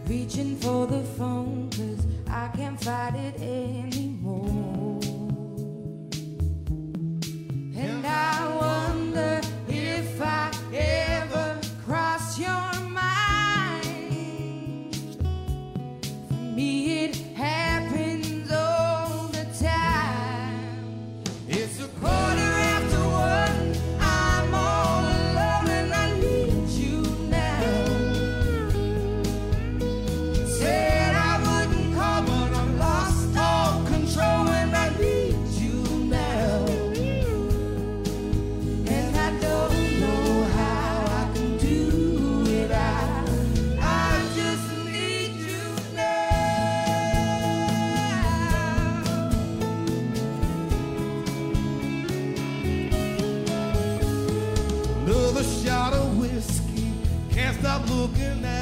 reaching for the phone 'cause I can't fight it anymore. And I wonder if I ever cross your mind. For me it happens all the time. It's a quarter after one, I'm all alone and I need you now. Said I wouldn't call but I lost all control and I need you now. And I don't know how I can do it. I just need you now. Another shot of whiskey, can't stop looking